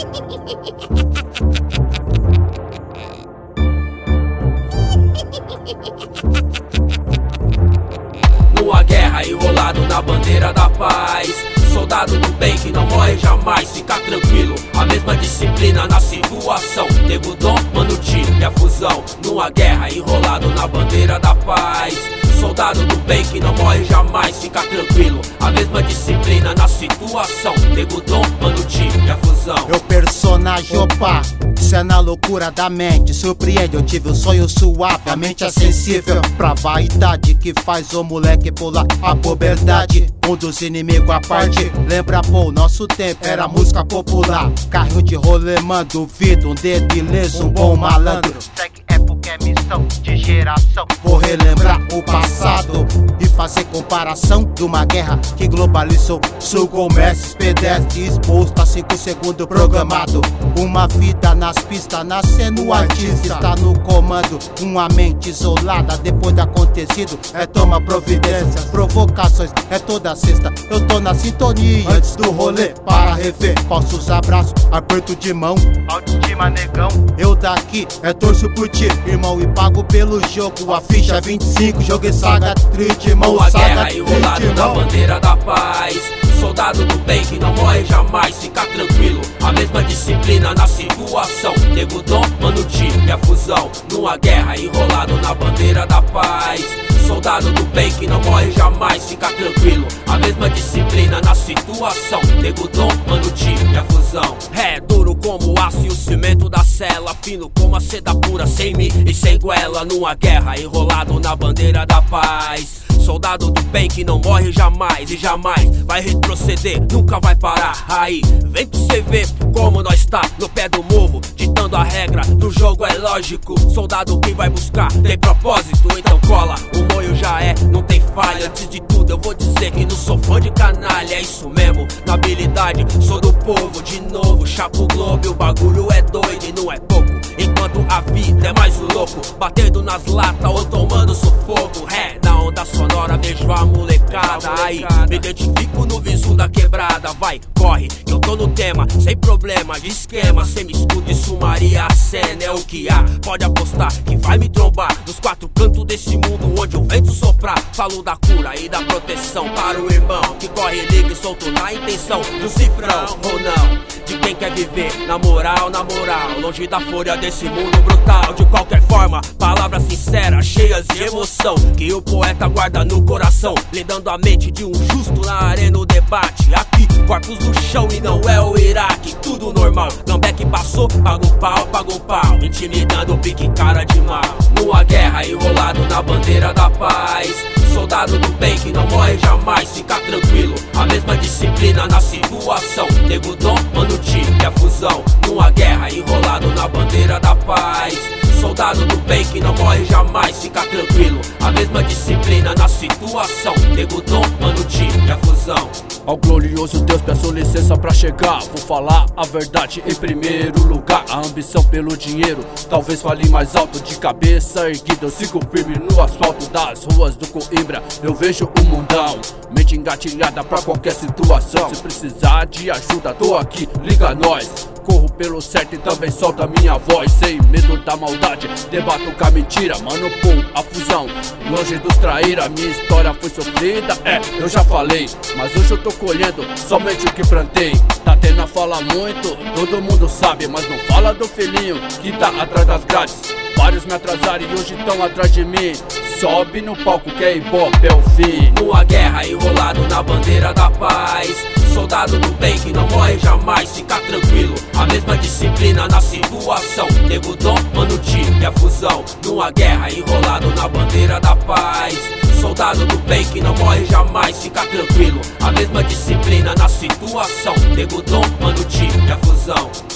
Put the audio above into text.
Numa guerra enrolado na bandeira da paz, soldado do bem que não morre jamais, fica tranquilo, a mesma disciplina na situação. Nego Dom, Mano Tio e a fusão. Numa guerra enrolado na bandeira da paz, soldado do bem que não morre jamais, fica tranquilo, a mesma disciplina na situação. Nego Dom, Mano Tio e a fusão. Meu personagem, opa, isso é na loucura da mente. Surpreende, eu tive um sonho suave, a mente é sensível pra vaidade que faz o moleque pular a puberdade. Um dos inimigos à parte, lembra pô, nosso tempo era música popular. Carro de rolemã, duvido, um dedo ileso, um bom malandro. Segue época é missão de geração. Vou relembrar o passado e fazer comparação de uma guerra que globalizou. Sugou mestres, pedestres, exposto a 5 segundos programado. Uma vida nas pistas, nascendo o artista está no comando. Uma mente isolada depois do acontecido é toma providências, provocações, é toda sexta. Eu tô na sintonia antes do rolê para rever falsos abraços, aperto de mão, autoestima negão. Eu daqui é torço por ti, irmão, e pago pelo jogo. A ficha é 25, joguei saga trit, irmão. Uma guerra enrolado na bandeira da paz, soldado do bem que não morre jamais, fica tranquilo, a mesma disciplina na situação. Nego Dom, Mano Tio e a fusão. Numa guerra enrolado na bandeira da paz, soldado do bem que não morre jamais, fica tranquilo, a mesma disciplina na situação. Nego Dom, Mano Tio e a fusão. É duro como o aço e o cimento da cela, fino como a seda pura, sem mim e sem goela. Numa guerra enrolado na bandeira da paz, soldado do bem que não morre jamais e jamais vai retroceder, nunca vai parar. Aí, vem pra cê ver como nós tá no pé do morro, ditando a regra do jogo, é lógico. Soldado que vai buscar tem propósito, então cola, o moio já é, não tem falha. Antes de tudo eu vou dizer que não sou fã de canalha, é isso mesmo, na habilidade sou do povo. De novo, chapo o globo, o bagulho é doido e não é pouco. Enquanto a vida é mais o louco, batendo nas latas ou tomando sufoco. É, na onda sonora vejo a molecada. Aí, me identifico no viso da quebrada. Vai, corre, que eu tô no tema, sem problema de esquema. Cê me escuta e sumaria a cena, é o que há. Pode apostar que vai me trombar nos 4 cantos desse mundo onde o vento soprar. Falo da cura e da proteção para o irmão que corre livre, solto na intenção do cifrão. Ou não, de quem quer viver na moral, longe da fúria desse mundo brutal. De qualquer forma, palavras sinceras, cheias de emoção, que o poeta guarda no coração, blindando a mente de um justo na arena o debate. Aqui, corpos no chão e não é o Iraque, tudo normal. Lambeque passou, paga o pau, intimidando o pique cara de mal. Numa guerra enrolado na bandeira da paz, soldado do bem que não morre jamais, fica tranquilo, a mesma disciplina na situação. Nego Dom, Mano Tio e a fusão. Numa guerra enrolado na bandeira da paz, soldado do bem que não morre jamais, fica tranquilo, a mesma disciplina na situação. Nego Dom, Mano Tio e a fusão. Ao glorioso Deus peço licença pra chegar, vou falar a verdade em primeiro lugar. A ambição pelo dinheiro talvez fale mais alto, de cabeça erguida eu sigo firme no asfalto das ruas do Coimbra. Eu vejo o mundão, mente engatilhada pra qualquer situação. Se precisar de ajuda tô aqui, liga nós. Corro pelo certo e também solto a minha voz, sem medo da maldade, debato com a mentira. Mano, pum, a fusão, longe dos traíra. Minha história foi sofrida, eu já falei, mas hoje eu tô colhendo somente o que plantei. Tá tendo a falar muito, todo mundo sabe, mas não fala do filhinho que tá atrás das grades. Vários me atrasaram e hoje tão atrás de mim. Sobe no palco que é ibope, é o fim. Numa guerra enrolado na bandeira da paz, soldado do bem que não morre jamais, fica tranquilo, a mesma disciplina na situação. Nego Dom, Mano Tio e a fusão. Numa guerra enrolado na bandeira da paz, soldado do bem que não morre jamais, fica tranquilo, a mesma disciplina na situação. Nego Dom, Mano Tio e a fusão.